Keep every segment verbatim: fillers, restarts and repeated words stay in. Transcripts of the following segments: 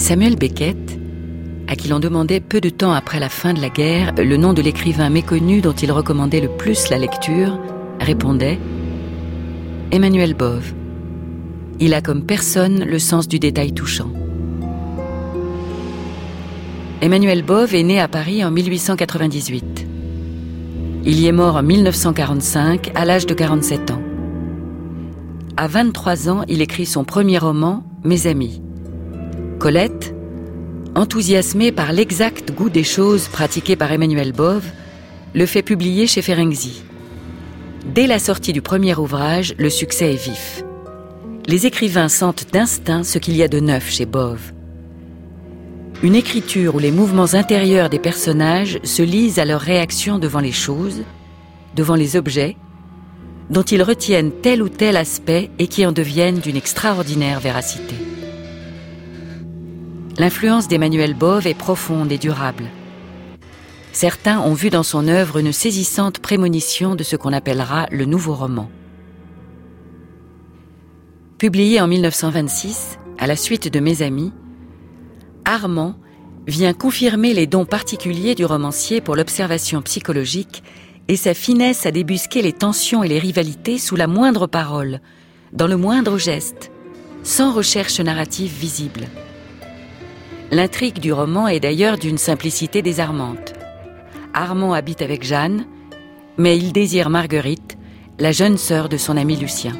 Samuel Beckett, à qui l'on demandait peu de temps après la fin de la guerre le nom de l'écrivain méconnu dont il recommandait le plus la lecture, répondait « Emmanuel Bove. Il a comme personne le sens du détail touchant. » Emmanuel Bove est né à Paris en mille huit cent quatre-vingt-dix-huit. Il y est mort en mille neuf cent quarante-cinq, à l'âge de quarante-sept ans. À vingt-trois ans, il écrit son premier roman, Mes amis. Colette, enthousiasmée par l'exact goût des choses pratiquées par Emmanuel Bove, le fait publier chez Ferenczi. Dès la sortie du premier ouvrage, le succès est vif. Les écrivains sentent d'instinct ce qu'il y a de neuf chez Bove. Une écriture où les mouvements intérieurs des personnages se lisent à leur réaction devant les choses, devant les objets, dont ils retiennent tel ou tel aspect et qui en deviennent d'une extraordinaire véracité. L'influence d'Emmanuel Bove est profonde et durable. Certains ont vu dans son œuvre une saisissante prémonition de ce qu'on appellera le nouveau roman. Publié en mille neuf cent vingt-six, à la suite de Mes amis, Armand vient confirmer les dons particuliers du romancier pour l'observation psychologique et sa finesse à débusquer les tensions et les rivalités sous la moindre parole, dans le moindre geste, sans recherche narrative visible. L'intrigue du roman est d'ailleurs d'une simplicité désarmante. Armand habite avec Jeanne, mais il désire Marguerite, la jeune sœur de son ami Lucien.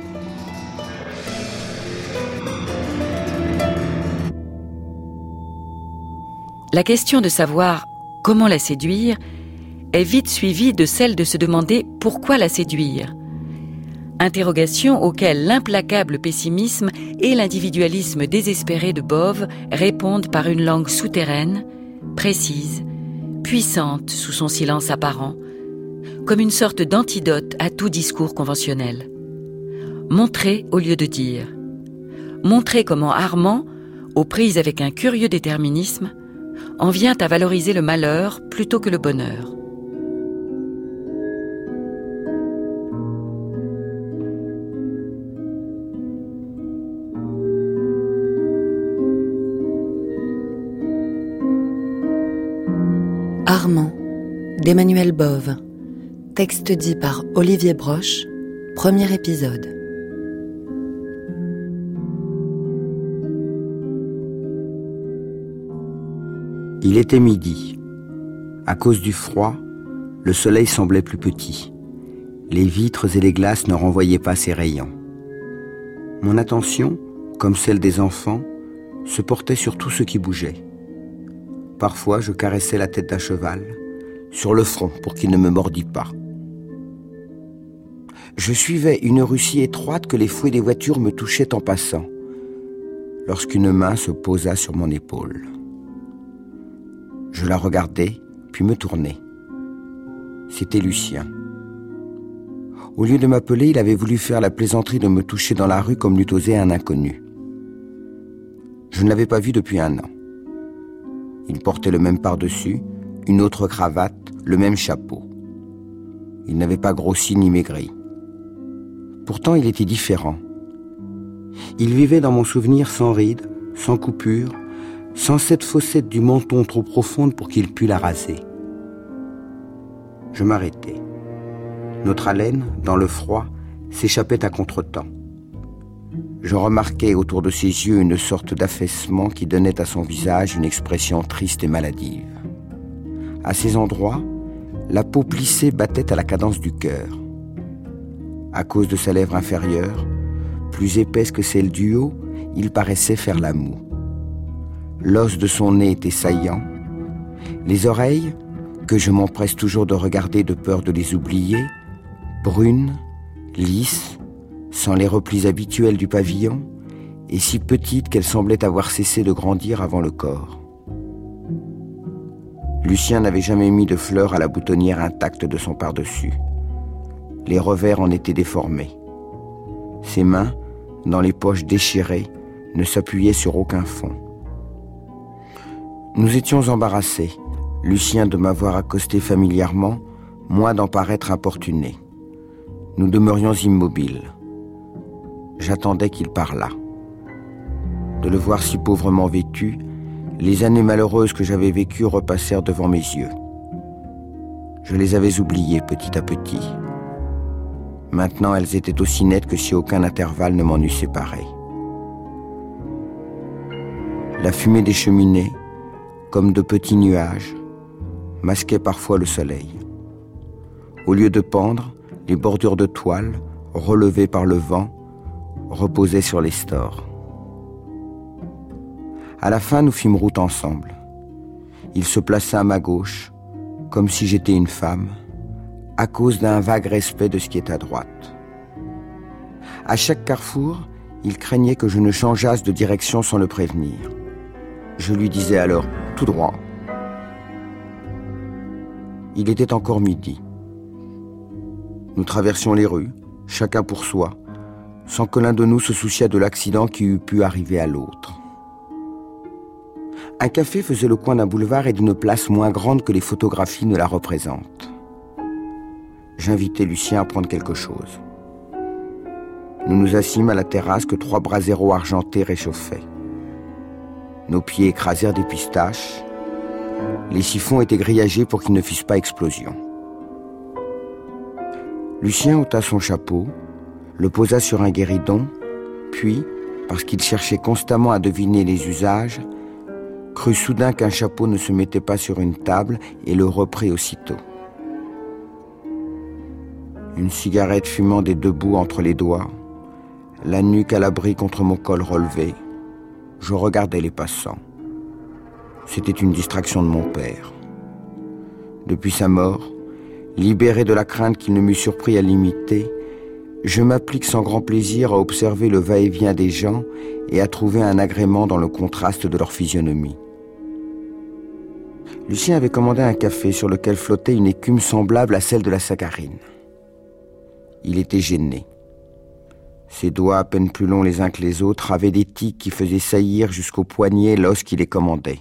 La question de savoir comment la séduire est vite suivie de celle de se demander pourquoi la séduire. Interrogation auxquelles l'implacable pessimisme et l'individualisme désespéré de Bove répondent par une langue souterraine, précise, puissante sous son silence apparent, comme une sorte d'antidote à tout discours conventionnel. Montrer au lieu de dire. Montrer comment Armand, aux prises avec un curieux déterminisme, en vient à valoriser le malheur plutôt que le bonheur. Armand, d'Emmanuel Bove. Texte dit par Olivier Broche. Premier épisode. Il était midi. À cause du froid, le soleil semblait plus petit. Les vitres et les glaces ne renvoyaient pas ses rayons. Mon attention, comme celle des enfants, se portait sur tout ce qui bougeait. Parfois, je caressais la tête d'un cheval, sur le front pour qu'il ne me mordît pas. Je suivais une rue si étroite que les fouets des voitures me touchaient en passant, lorsqu'une main se posa sur mon épaule. Je la regardais, puis me tournai. C'était Lucien. Au lieu de m'appeler, il avait voulu faire la plaisanterie de me toucher dans la rue comme l'eût osé un inconnu. Je ne l'avais pas vu depuis un an. Il portait le même pardessus, une autre cravate, le même chapeau. Il n'avait pas grossi ni maigri. Pourtant, il était différent. Il vivait dans mon souvenir sans rides, sans coupure, sans cette fossette du menton trop profonde pour qu'il pût la raser. Je m'arrêtai. Notre haleine, dans le froid, s'échappait à contretemps. Je remarquai autour de ses yeux une sorte d'affaissement qui donnait à son visage une expression triste et maladive. À ces endroits, la peau plissée battait à la cadence du cœur. À cause de sa lèvre inférieure, plus épaisse que celle du haut, il paraissait faire la moue. L'os de son nez était saillant. Les oreilles, que je m'empresse toujours de regarder de peur de les oublier, brunes, lisses, sans les replis habituels du pavillon, et si petites qu'elles semblaient avoir cessé de grandir avant le corps. Lucien n'avait jamais mis de fleurs à la boutonnière intacte de son pardessus. Les revers en étaient déformés. Ses mains, dans les poches déchirées, ne s'appuyaient sur aucun fond. Nous étions embarrassés, Lucien de m'avoir accosté familièrement, moi d'en paraître importuné. Nous demeurions immobiles. J'attendais qu'il parlât. De le voir si pauvrement vêtu, Les années malheureuses que j'avais vécues repassèrent devant mes yeux. Je les avais oubliées petit à petit. Maintenant, elles étaient aussi nettes que si aucun intervalle ne m'en eût séparé. La fumée des cheminées, comme de petits nuages, masquait parfois le soleil. Au lieu de pendre, les bordures de toile, relevées par le vent, reposaient sur les stores. À la fin, nous fîmes route ensemble. Il se plaça à ma gauche, comme si j'étais une femme, à cause d'un vague respect de ce qui est à droite. À chaque carrefour, il craignait que je ne changeasse de direction sans le prévenir. Je lui disais alors « tout droit ». Il était encore midi. Nous traversions les rues, chacun pour soi, sans que l'un de nous se souciât de l'accident qui eût pu arriver à l'autre. Un café faisait le coin d'un boulevard et d'une place moins grande que les photographies ne la représentent. J'invitai Lucien à prendre quelque chose. Nous nous assîmes à la terrasse que trois braseros argentés réchauffaient. Nos pieds écrasèrent des pistaches. Les siphons étaient grillagés pour qu'ils ne fissent pas explosion. Lucien ôta son chapeau, le posa sur un guéridon, puis, parce qu'il cherchait constamment à deviner les usages, crut soudain qu'un chapeau ne se mettait pas sur une table et le reprit aussitôt. Une cigarette fumant des deux bouts entre les doigts, la nuque à l'abri contre mon col relevé, je regardais les passants. C'était une distraction de mon père. Depuis sa mort, libéré de la crainte qu'il ne m'eût surpris à l'imiter, je m'applique sans grand plaisir à observer le va-et-vient des gens et à trouver un agrément dans le contraste de leur physionomie. Lucien avait commandé un café sur lequel flottait une écume semblable à celle de la saccharine. Il était gêné. Ses doigts, à peine plus longs les uns que les autres, avaient des tiques qui faisaient saillir jusqu'au poignet l'os qui les commandait.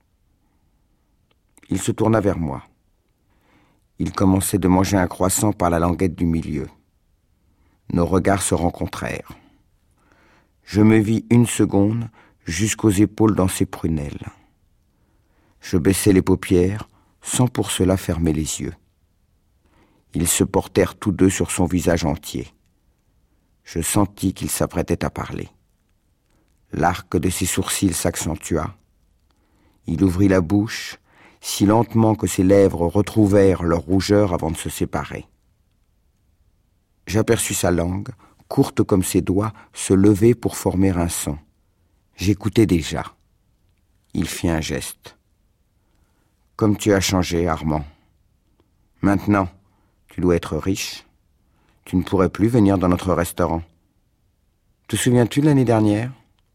Il se tourna vers moi. Il commençait de manger un croissant par la languette du milieu. Nos regards se rencontrèrent. Je me vis une seconde jusqu'aux épaules dans ses prunelles. Je baissai les paupières, sans pour cela fermer les yeux. Ils se portèrent tous deux sur son visage entier. Je sentis qu'il s'apprêtait à parler. L'arc de ses sourcils s'accentua. Il ouvrit la bouche, si lentement que ses lèvres retrouvèrent leur rougeur avant de se séparer. J'aperçus sa langue, courte comme ses doigts, se lever pour former un son. J'écoutais déjà. Il fit un geste. « Comme tu as changé, Armand. Maintenant, tu dois être riche. Tu ne pourrais plus venir dans notre restaurant. Te souviens-tu de l'année dernière ?»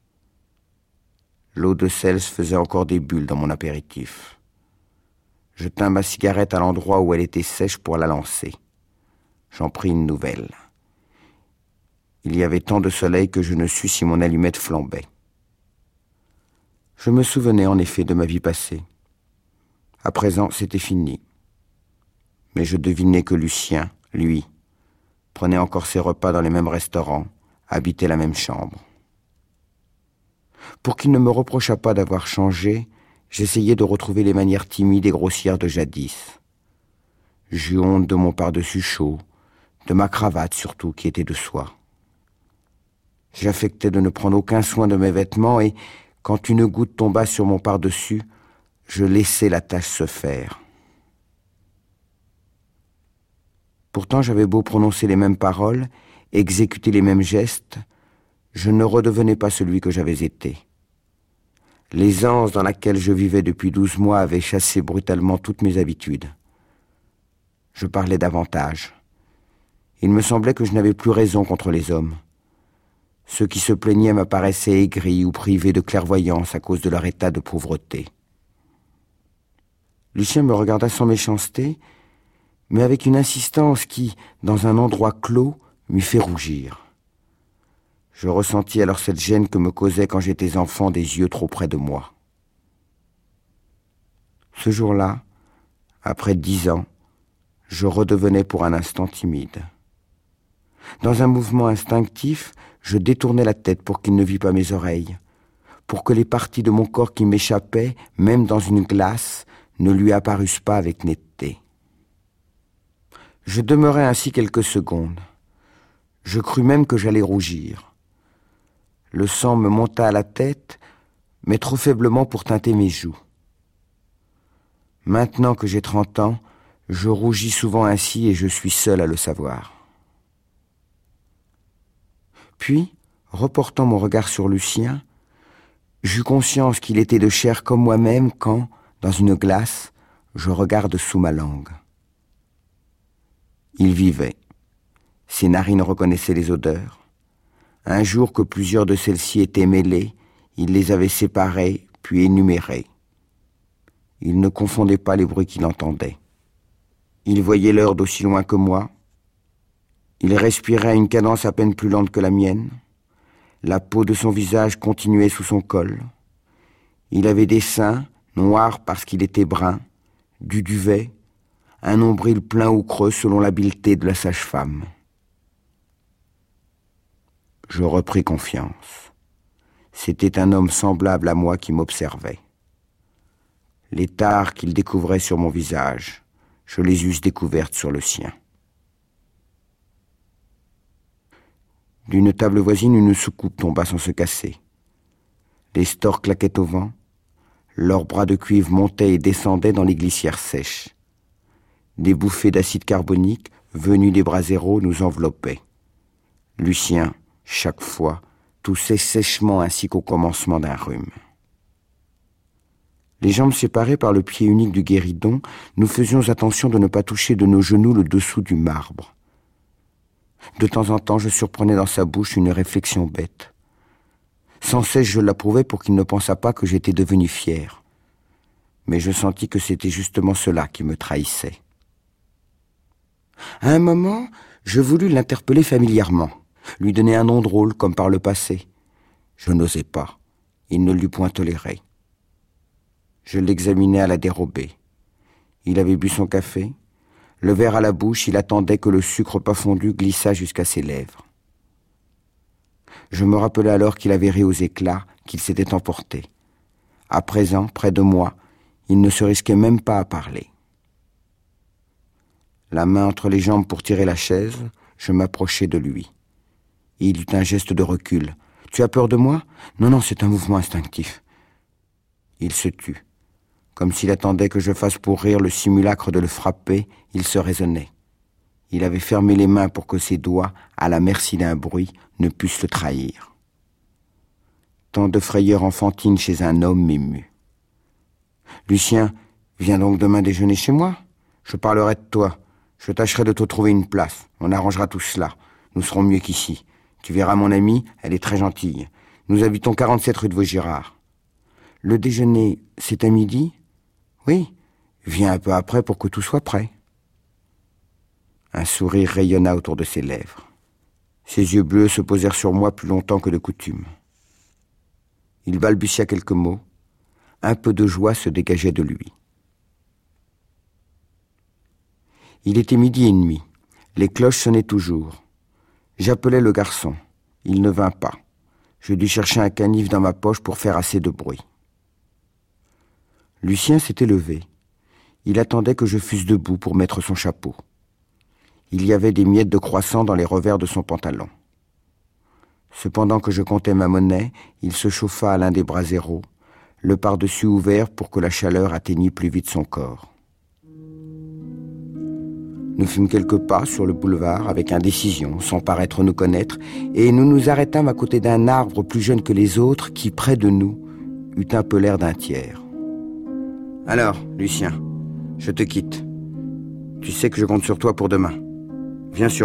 L'eau de sel se faisait encore des bulles dans mon apéritif. Je tins ma cigarette à l'endroit où elle était sèche pour la lancer. J'en pris une nouvelle. Il y avait tant de soleil que je ne sus si mon allumette flambait. Je me souvenais en effet de ma vie passée. À présent, c'était fini. Mais je devinais que Lucien, lui, prenait encore ses repas dans les mêmes restaurants, habitait la même chambre. Pour qu'il ne me reprochât pas d'avoir changé, j'essayais de retrouver les manières timides et grossières de jadis. J'eus honte de mon pardessus chaud, de ma cravate surtout qui était de soie. J'affectais de ne prendre aucun soin de mes vêtements et, quand une goutte tomba sur mon pardessus, je laissais la tâche se faire. Pourtant, j'avais beau prononcer les mêmes paroles, exécuter les mêmes gestes, je ne redevenais pas celui que j'avais été. L'aisance dans laquelle je vivais depuis douze mois avait chassé brutalement toutes mes habitudes. Je parlais davantage. Il me semblait que je n'avais plus raison contre les hommes. Ceux qui se plaignaient m'apparaissaient aigris ou privés de clairvoyance à cause de leur état de pauvreté. Lucien me regarda sans méchanceté, mais avec une insistance qui, dans un endroit clos, m'eût fait rougir. Je ressentis alors cette gêne que me causaient quand j'étais enfant des yeux trop près de moi. Ce jour-là, après dix ans, je redevenais pour un instant timide. Dans un mouvement instinctif, je détournai la tête pour qu'il ne vît pas mes oreilles, pour que les parties de mon corps qui m'échappaient, même dans une glace, ne lui apparussent pas avec netteté. Je demeurai ainsi quelques secondes. Je crus même que j'allais rougir. Le sang me monta à la tête, mais trop faiblement pour teinter mes joues. Maintenant que j'ai trente ans, je rougis souvent ainsi et je suis seul à le savoir. Puis, reportant mon regard sur Lucien, j'eus conscience qu'il était de chair comme moi-même quand, dans une glace, je regarde sous ma langue. Il vivait. Ses narines reconnaissaient les odeurs. Un jour que plusieurs de celles-ci étaient mêlées, il les avait séparées, puis énumérées. Il ne confondait pas les bruits qu'il entendait. Il voyait l'heure d'aussi loin que moi. Il respirait à une cadence à peine plus lente que la mienne. La peau de son visage continuait sous son col. Il avait des seins, noirs parce qu'il était brun, du duvet, un nombril plein ou creux selon l'habileté de la sage-femme. Je repris confiance. C'était un homme semblable à moi qui m'observait. Les tares qu'il découvrait sur mon visage, je les eusse découvertes sur le sien. D'une table voisine, une soucoupe tomba sans se casser. Les stores claquaient au vent. Leurs bras de cuivre montaient et descendaient dans les glissières sèches. Des bouffées d'acide carbonique, venues des braseros, nous enveloppaient. Lucien, chaque fois, toussait sèchement ainsi qu'au commencement d'un rhume. Les jambes séparées par le pied unique du guéridon, nous faisions attention de ne pas toucher de nos genoux le dessous du marbre. De temps en temps, je surprenais dans sa bouche une réflexion bête. Sans cesse, je l'approuvais pour qu'il ne pensât pas que j'étais devenu fier. Mais je sentis que c'était justement cela qui me trahissait. À un moment, je voulus l'interpeller familièrement, lui donner un nom drôle comme par le passé. Je n'osais pas. Il ne l'eût point toléré. Je l'examinais à la dérobée. Il avait bu son café. Le verre à la bouche, il attendait que le sucre pas fondu glissât jusqu'à ses lèvres. Je me rappelais alors qu'il avait ri aux éclats, qu'il s'était emporté. À présent, près de moi, il ne se risquait même pas à parler. La main entre les jambes pour tirer la chaise, je m'approchai de lui. Il eut un geste de recul. « Tu as peur de moi ? Non, non, c'est un mouvement instinctif. » Il se tut. Comme s'il attendait que je fasse pour rire le simulacre de le frapper, il se raisonnait. Il avait fermé les mains pour que ses doigts, à la merci d'un bruit, ne pussent le trahir. Tant de frayeur enfantine chez un homme m'émut. « Lucien, viens donc demain déjeuner chez moi. Je parlerai de toi. Je tâcherai de te trouver une place. On arrangera tout cela. Nous serons mieux qu'ici. Tu verras mon amie, elle est très gentille. Nous habitons quarante-sept rue de Vaugirard. Le déjeuner, c'est à midi ? Oui, viens un peu après pour que tout soit prêt. » Un sourire rayonna autour de ses lèvres. Ses yeux bleus se posèrent sur moi plus longtemps que de coutume. Il balbutia quelques mots. Un peu de joie se dégageait de lui. Il était midi et demi. Les cloches sonnaient toujours. J'appelai le garçon. Il ne vint pas. Je dus chercher un canif dans ma poche pour faire assez de bruit. Lucien s'était levé. Il attendait que je fusse debout pour mettre son chapeau. Il y avait des miettes de croissant dans les revers de son pantalon. Cependant que je comptais ma monnaie, il se chauffa à l'un des braseros, le par-dessus ouvert pour que la chaleur atteignît plus vite son corps. Nous fîmes quelques pas sur le boulevard avec indécision, sans paraître nous connaître, et nous nous arrêtâmes à côté d'un arbre plus jeune que les autres qui, près de nous, eut un peu l'air d'un tiers. « Alors, Lucien, je te quitte. Tu sais que je compte sur toi pour demain. Viens sûrement. »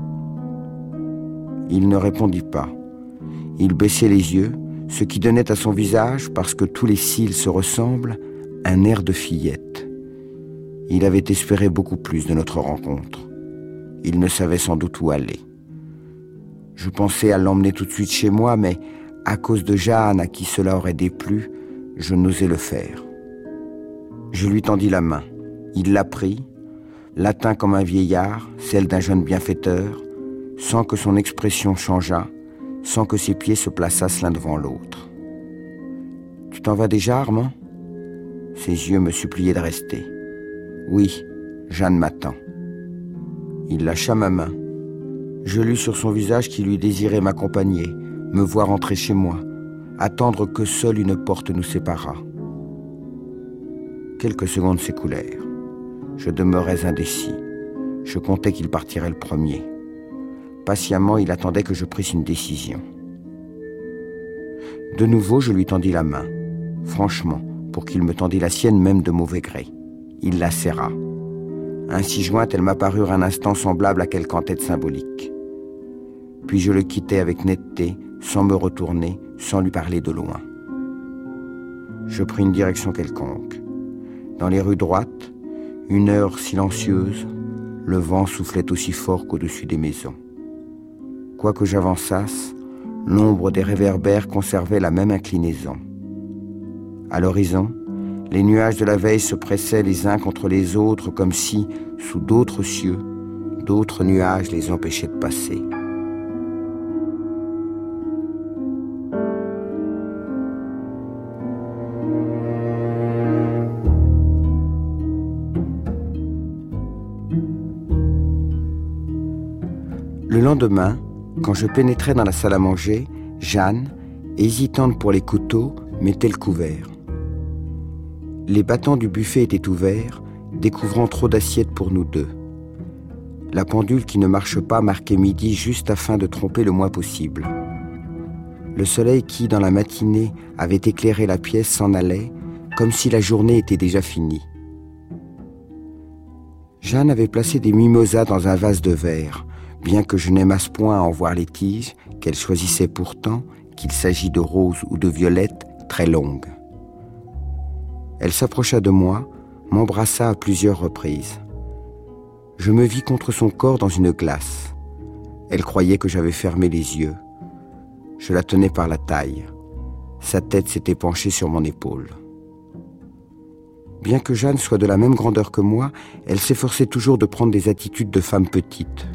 Il ne répondit pas. Il baissait les yeux, ce qui donnait à son visage, parce que tous les cils se ressemblent, un air de fillette. Il avait espéré beaucoup plus de notre rencontre. Il ne savait sans doute où aller. Je pensais à l'emmener tout de suite chez moi, mais à cause de Jeanne, à qui cela aurait déplu, je n'osais le faire. Je lui tendis la main. Il la prit, la tint comme un vieillard, celle d'un jeune bienfaiteur, sans que son expression changeât, sans que ses pieds se plaçassent l'un devant l'autre. Tu t'en vas déjà, Armand ? Ses yeux me suppliaient de rester. Oui, Jeanne m'attend. Il lâcha ma main. Je lus sur son visage qu'il lui désirait m'accompagner, me voir entrer chez moi, attendre que seule une porte nous séparât. Quelques secondes s'écoulèrent. Je demeurais indécis. Je comptais qu'il partirait le premier. Patiemment, il attendait que je prisse une décision. De nouveau, je lui tendis la main, franchement, pour qu'il me tendît la sienne même de mauvais gré. Il la serra. Ainsi jointe, elle m'apparut un instant semblable à quelque en-tête symbolique. Puis je le quittai avec netteté, sans me retourner, sans lui parler de loin. Je pris une direction quelconque. Dans les rues droites, une heure silencieuse, le vent soufflait aussi fort qu'au-dessus des maisons. Quoique j'avançasse, l'ombre des réverbères conservait la même inclinaison. À l'horizon, les nuages de la veille se pressaient les uns contre les autres comme si, sous d'autres cieux, d'autres nuages les empêchaient de passer. Le lendemain, quand je pénétrais dans la salle à manger, Jeanne, hésitante pour les couteaux, mettait le couvert. Les battants du buffet étaient ouverts, découvrant trop d'assiettes pour nous deux. La pendule qui ne marche pas marquait midi juste afin de tromper le moins possible. Le soleil qui, dans la matinée, avait éclairé la pièce s'en allait, comme si la journée était déjà finie. Jeanne avait placé des mimosas dans un vase de verre, bien que je n'aimasse point à en voir les tiges, qu'elle choisissait pourtant, qu'il s'agit de roses ou de violettes, très longues. Elle s'approcha de moi, m'embrassa à plusieurs reprises. Je me vis contre son corps dans une glace. Elle croyait que j'avais fermé les yeux. Je la tenais par la taille. Sa tête s'était penchée sur mon épaule. Bien que Jeanne soit de la même grandeur que moi, elle s'efforçait toujours de prendre des attitudes de femme petite.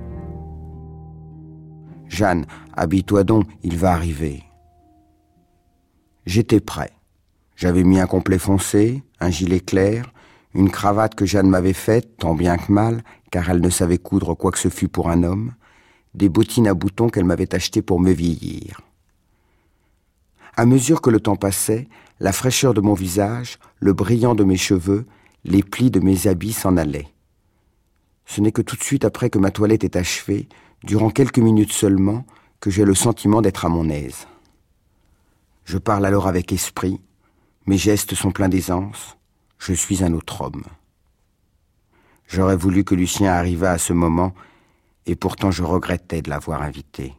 « Jeanne, habille-toi donc, il va arriver. » J'étais prêt. J'avais mis un complet foncé, un gilet clair, une cravate que Jeanne m'avait faite, tant bien que mal, car elle ne savait coudre quoi que ce fût pour un homme, des bottines à boutons qu'elle m'avait achetées pour me vieillir. À mesure que le temps passait, la fraîcheur de mon visage, le brillant de mes cheveux, les plis de mes habits s'en allaient. Ce n'est que tout de suite après que ma toilette est achevée, durant quelques minutes seulement, que j'ai le sentiment d'être à mon aise. Je parle alors avec esprit, mes gestes sont pleins d'aisance, je suis un autre homme. J'aurais voulu que Lucien arrivât à ce moment, et pourtant je regrettais de l'avoir invité.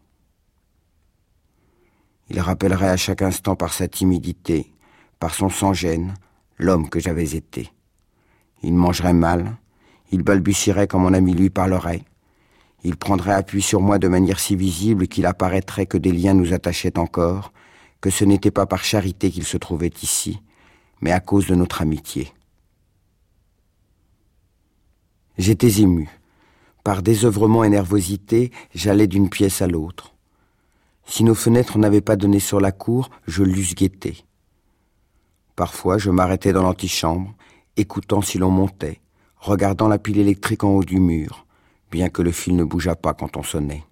Il rappellerait à chaque instant par sa timidité, par son sans-gêne, l'homme que j'avais été. Il mangerait mal, il balbutierait quand mon ami lui parlerait, il prendrait appui sur moi de manière si visible qu'il apparaîtrait que des liens nous attachaient encore, que ce n'était pas par charité qu'il se trouvait ici, mais à cause de notre amitié. J'étais ému. Par désœuvrement et nervosité, j'allais d'une pièce à l'autre. Si nos fenêtres n'avaient pas donné sur la cour, je l'eusse guetté. Parfois, je m'arrêtais dans l'antichambre, écoutant si l'on montait, regardant la pile électrique en haut du mur, bien que le fil ne bougeât pas quand on sonnait.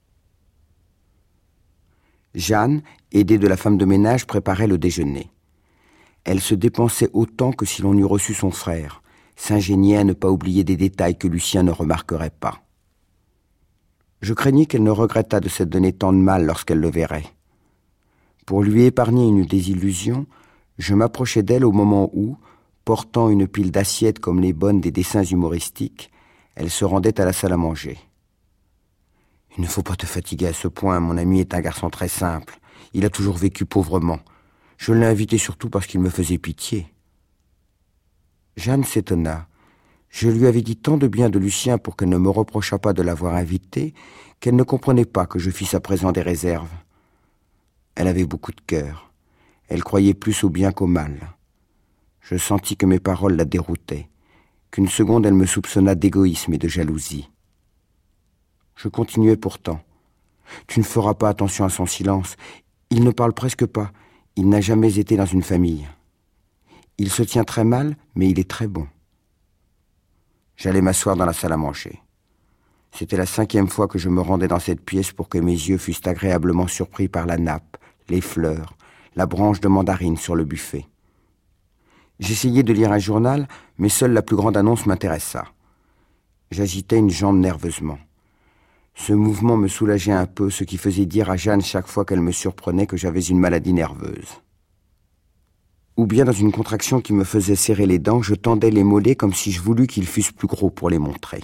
Jeanne, aidée de la femme de ménage, préparait le déjeuner. Elle se dépensait autant que si l'on eût reçu son frère, s'ingéniait à ne pas oublier des détails que Lucien ne remarquerait pas. Je craignais qu'elle ne regrettât de s'être donné tant de mal lorsqu'elle le verrait. Pour lui épargner une désillusion, je m'approchai d'elle au moment où, portant une pile d'assiettes comme les bonnes des dessins humoristiques, elle se rendait à la salle à manger. « Il ne faut pas te fatiguer à ce point, mon ami est un garçon très simple. Il a toujours vécu pauvrement. Je l'ai invité surtout parce qu'il me faisait pitié. » Jeanne s'étonna. Je lui avais dit tant de bien de Lucien pour qu'elle ne me reprochât pas de l'avoir invité, qu'elle ne comprenait pas que je fisse à présent des réserves. Elle avait beaucoup de cœur. Elle croyait plus au bien qu'au mal. Je sentis que mes paroles la déroutaient, qu'une seconde elle me soupçonna d'égoïsme et de jalousie. Je continuai pourtant. « Tu ne feras pas attention à son silence. Il ne parle presque pas. Il n'a jamais été dans une famille. Il se tient très mal, mais il est très bon. J'allais m'asseoir dans la salle à manger. C'était la cinquième fois que je me rendais dans cette pièce pour que mes yeux fussent agréablement surpris par la nappe, les fleurs, la branche de mandarine sur le buffet. J'essayais de lire un journal, mais seule la plus grande annonce m'intéressa. J'agitais une jambe nerveusement. Ce mouvement me soulageait un peu, ce qui faisait dire à Jeanne chaque fois qu'elle me surprenait que j'avais une maladie nerveuse. Ou bien dans une contraction qui me faisait serrer les dents, je tendais les mollets comme si je voulus qu'ils fussent plus gros pour les montrer.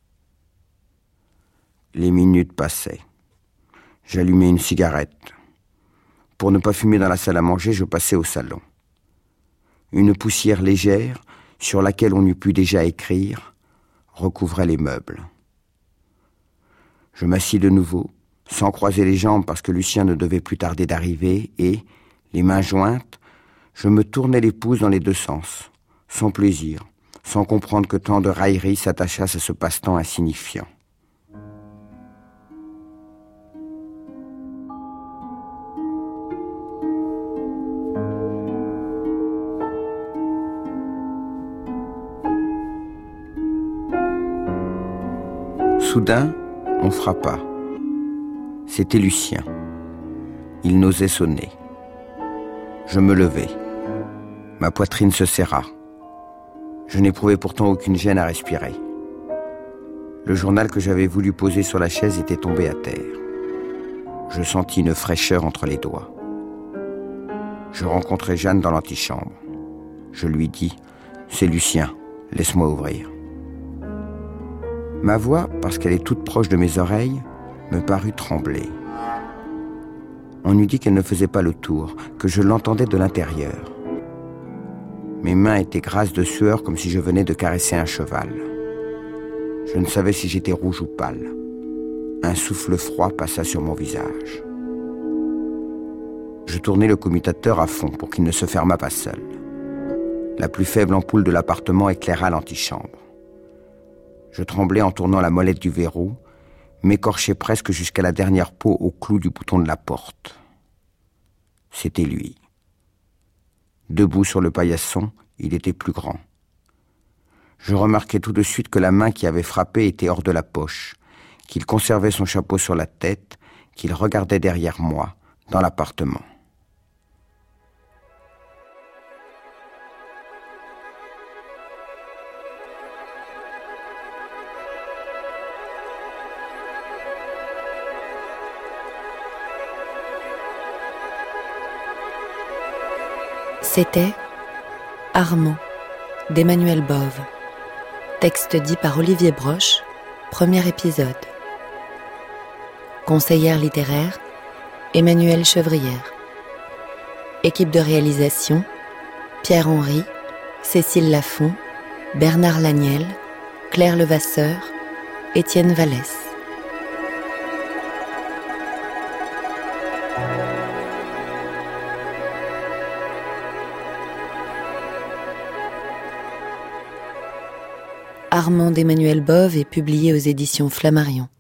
Les minutes passaient. J'allumais une cigarette. Pour ne pas fumer dans la salle à manger, je passais au salon. Une poussière légère, sur laquelle on eût pu déjà écrire, recouvrait les meubles. Je m'assis de nouveau, sans croiser les jambes parce que Lucien ne devait plus tarder d'arriver, et, les mains jointes, je me tournais les pouces dans les deux sens, sans plaisir, sans comprendre que tant de railleries s'attachassent à ce passe-temps insignifiant. Soudain, on frappa. C'était Lucien. Il n'osait sonner. Je me levai. Ma poitrine se serra. Je n'éprouvais pourtant aucune gêne à respirer. Le journal que j'avais voulu poser sur la chaise était tombé à terre. Je sentis une fraîcheur entre les doigts. Je rencontrai Jeanne dans l'antichambre. Je lui dis « C'est Lucien, laisse-moi ouvrir ». Ma voix, parce qu'elle est toute proche de mes oreilles, me parut trembler. On eût dit qu'elle ne faisait pas le tour, que je l'entendais de l'intérieur. Mes mains étaient grasses de sueur comme si je venais de caresser un cheval. Je ne savais si j'étais rouge ou pâle. Un souffle froid passa sur mon visage. Je tournai le commutateur à fond pour qu'il ne se fermât pas seul. La plus faible ampoule de l'appartement éclaira l'antichambre. Je tremblais en tournant la molette du verrou, m'écorchais presque jusqu'à la dernière peau au clou du bouton de la porte. C'était lui. Debout sur le paillasson, il était plus grand. Je remarquai tout de suite que la main qui avait frappé était hors de la poche, qu'il conservait son chapeau sur la tête, qu'il regardait derrière moi, dans l'appartement. C'était Armand d'Emmanuel Bove. Texte dit par Olivier Broche, premier épisode. Conseillère littéraire, Emmanuelle Chevrière. Équipe de réalisation, Pierre Henry, Cécile Lafont, Bernard Laniel, Claire Levasseur, Étienne Vallès. Armand d'Emmanuel Bove est publié aux éditions Flammarion.